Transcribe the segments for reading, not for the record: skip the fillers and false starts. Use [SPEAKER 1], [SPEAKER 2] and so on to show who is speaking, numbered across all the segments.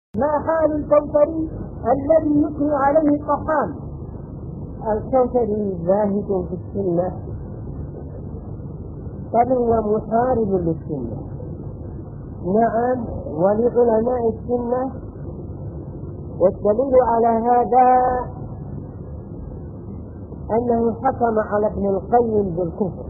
[SPEAKER 1] ما حال الكوثري الذي يثني عليه الطحان؟ الكوثري زاهد في السنة بل هو محارب للسنة. نعم، ولعلماء السنة، والدليل على هذا أنه حكم على ابن القيم بالكفر،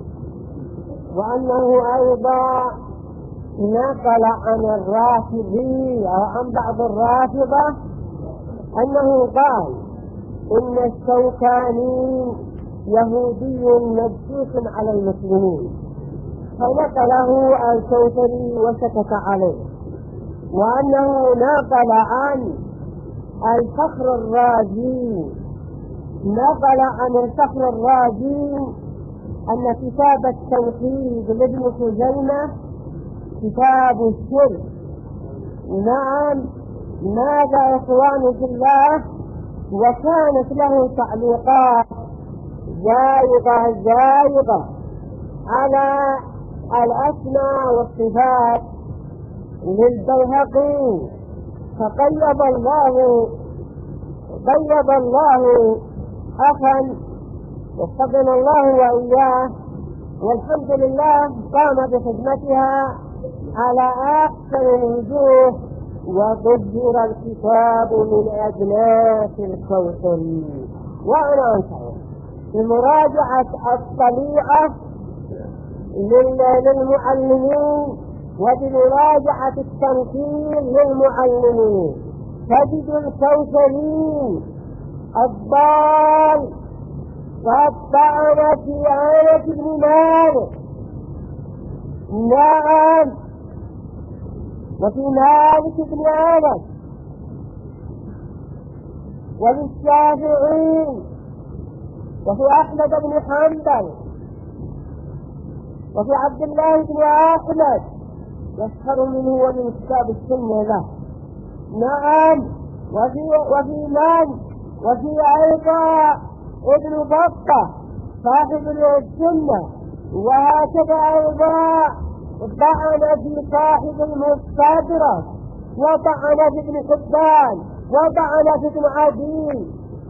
[SPEAKER 1] وأنه أيضا نقل عن الرافضي أو عن بعض الرافضة أنه قال إن الشوكاني يهودي مجوس على المسلمين، فنقله الكوثري وسكت عليه. وأنه نقل عن الفخر الرازي أن كتاب التوحيد لابن خزيمة كتاب الشرك. نعم، ماذا إخواني في الله؟ وكانت له تعليقات زائغة على الأسماء والصفات للبيهقي، فقيض الله أخا واستغفر الله وإياه، والحمد لله قام بخدمتها على أحسن الوجوه، وضجر الكتاب من أجناس الكوثري. وأنا أنصح بمراجعة الطليعة للمعلمين وبمراجعة التنقيل للمعلمين، تجد الكوثري الضال قد طعن في آية ابن مالك، نعم، وفي مالك بن أنس وللشافعي وفي أحمد بن حنبل وفي عبد الله بن أحمد، يسخر منه ومن كتاب السنة له. نعم، وفي أيضا ابن بطة صاحب السنة، وهكذا أيضا طعن في صاحب المستدرك، وطعن في ابن حبان، وطعن في ابن عدي.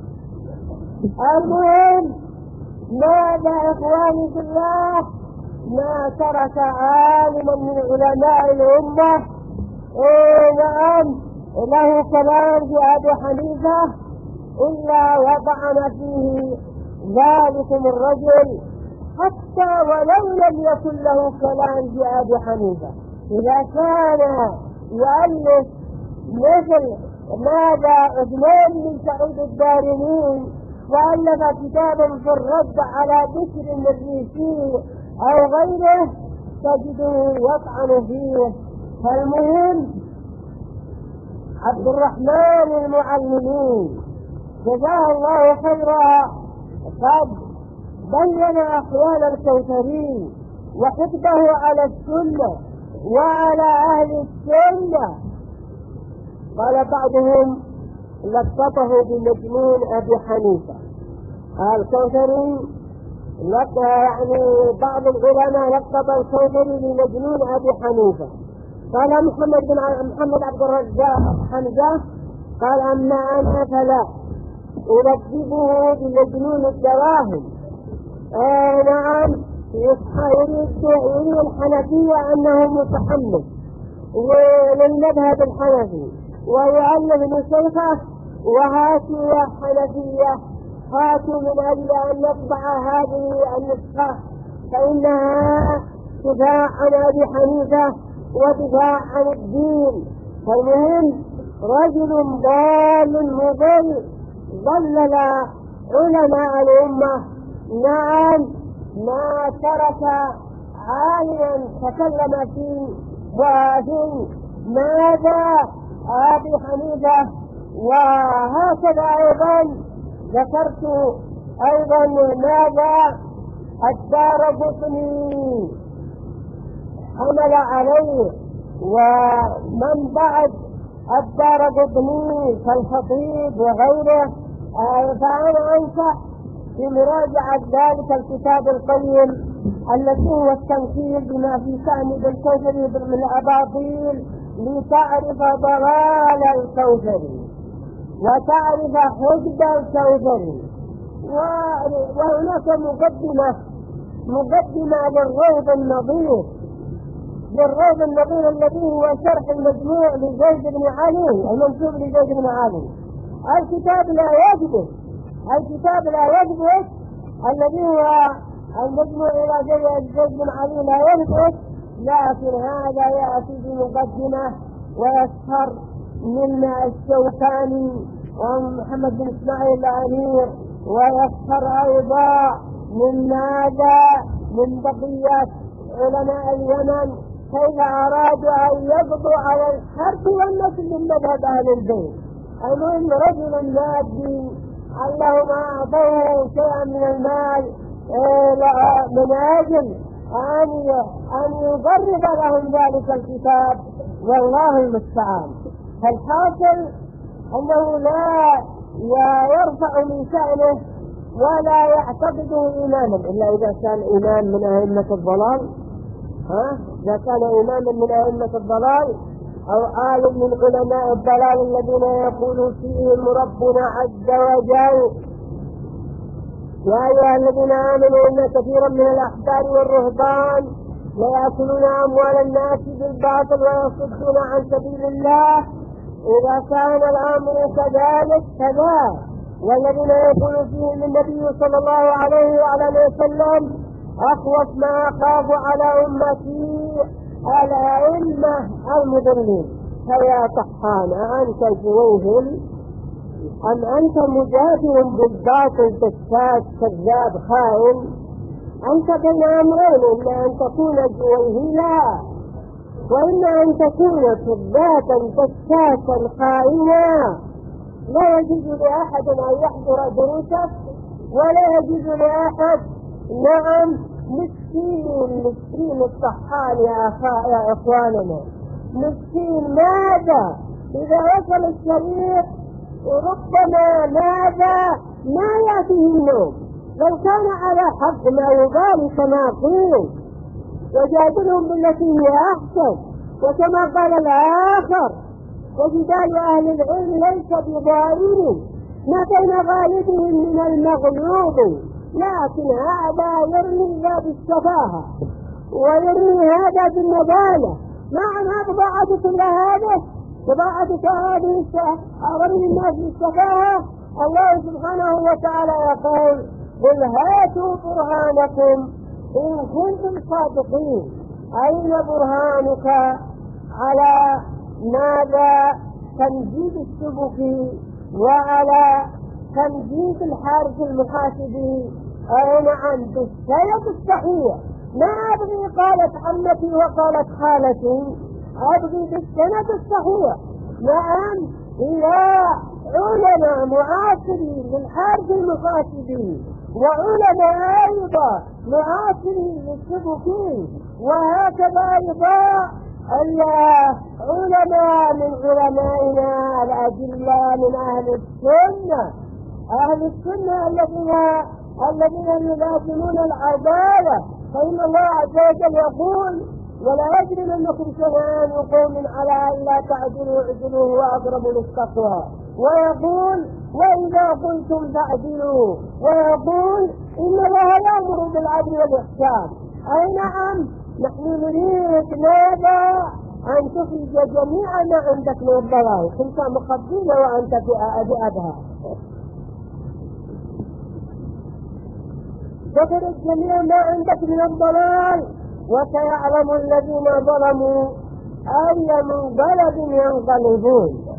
[SPEAKER 1] المهم، ماذا إخواني في الله؟ ما ترك عالما من علماء الأمة نعم له كلام في أبي حنيفة إلا وطعن فيه ذلكم الرجل، حتى ولو لم يكن له كلام في أبي حنيفة. إذا كان يؤلف مثل ماذا عثمان بن سعيد الدارمي وألف كتابا في الرد على بشر النجيشي أو غيره تجده يطعن فيه. فالمهم، عبد الرحمن المعلمين جزاه الله خيرا قد بين أحوال الكوثري وحقده على السنة وعلى أهل السنة. قال بعضهم لقطه بمجنون أبي حنيفة. الكوثري يعني بعض العلماء لقب الكوثري بمجنون أبي حنيفة. قال محمد عبد الرزاق حمزة قال أما أنا فلا ألقبه بمجنون الدواهم. نعم، يريد الحنفية أنه متحمس للمذهب الحنفي ويعلم من شيخه وهاتوا يا حنفية هاتوا من أجل أن نطبع هذه النسخة، فإنها دفاع عن أبي حنيفة ودفاع عن الدين. فالمهم، رجل ضال مضل ضلل علماء الأمة. نعم، ما ترك عالما تكلم في ماذا أبي حنيفة. وهكذا أيضا ذكرت أيضا ماذا الدارقطني حمل عليه، ومن بعد الدارقطني كالخطيب وغيره. فأنا أنصح بمراجعة ذلك الكتاب القيم الذي هو التنكيل بما في شأن بالكوثري من الأباطيل لتعرف ضلال الكوثري وتعرف حجب الكوثري. وهناك مقدمة للروض النظير الذي هو شرح المجموع لزيد بن علي المنسوب لزيد بن علي. الكتاب لا يثبت الذي هو المجموع إلى زيد بن علي لا يثبت، لكن هذا يأتي بمقدمة ويسخر من الشوكاني ومحمد بن إسماعيل الأمير، ويسخر أيضا من بقية علماء اليمن كيف أرادوا أن يقضوا على الحرب والنسل من مذهب أهل البيت. المهم رجل مادي اللهم أعطوه شيئا من المال من أجل أن يضرب لهم ذلك الكتاب، والله المستعان. فالحاصل أنه لا يرفع من شأنه ولا يعتقده إماما إلا إذا كان إمام من أئمة الضلال، إذا كان إماما من أئمة الضلال أو عالم من علماء الضلال الذين يقول فيهم ربنا عز وجل: يا أيها الذين آمنوا إن كثيرا من الأحبار والرهبان ليأكلون أموال الناس بالباطل ويصدون عن سبيل الله. إذا كان الأمر كذلك كذا. والذين يقول فيهم النبي صلى الله عليه وعلى وسلم: أخوف ما أخاف على أمتي الأئمة المضلين. فيا طحان أنت جويهم أم أنت مجادل بالباطل دساس كذاب خائن؟ أنت بين أمرين: إما أن تكون جويهلا، وإما أن تكون كذابا دساسا خائنا. لا يجوز لأحد أن يحضر دروسك، ولا يجوز لأحد مسكين الطحان يا إخواننا، مسكين. ماذا إذا وصل الشريط ربما ما يأتيه النوم؟ لو كان على حق ما يبالي كما قيل وجادلهم بالتي هي أحسن، وكما قال الآخر: وجدال أهل العلم ليس بضائر ما بين غالبهم من المغلوب، لكن هذا يرمي ذا بالسفاهة ويرمي هذا بالنبالة. معنى بضاعة هذه رمي الناس بالسفاهة. الله سبحانه وتعالى يقول: قل هاتوا برهانكم إن كنتم صادقين. أين برهانك على ماذا؟ تمجيد السبك وعلى تمجيد الحارس المحاسبي. أين عند السند الصحيح؟ ما أبغي قالت عمتي وقالت خالتي، أبغي بالسند الصحيح. نعم، إلى علماء معاصرين للحارس المحاسبي، وعلماء أيضا معاصرين للسبكين، وهكذا أيضا علماء من علمائنا الأجلة من أهل السنة الذين يلازمون العدالة. فإن الله عز وجل يقول: ولا يجرمنكم شنآن قوم على ألا تعدلوا اعدلوا هو أقرب للتقوى. ويقول: وإذا قلتم فاعدلوا. ويقول: إن الله يأمر بالعدل والإحسان. أي نعم، نحن نريد ماذا؟ أن تخرج جميع ما عندك من الضلال. كنت مقدمة وأنت بأبها. تخرج جميع ما عندك من الضلال، وسيعلم الذين ظلموا أي منقلب ينقلبون.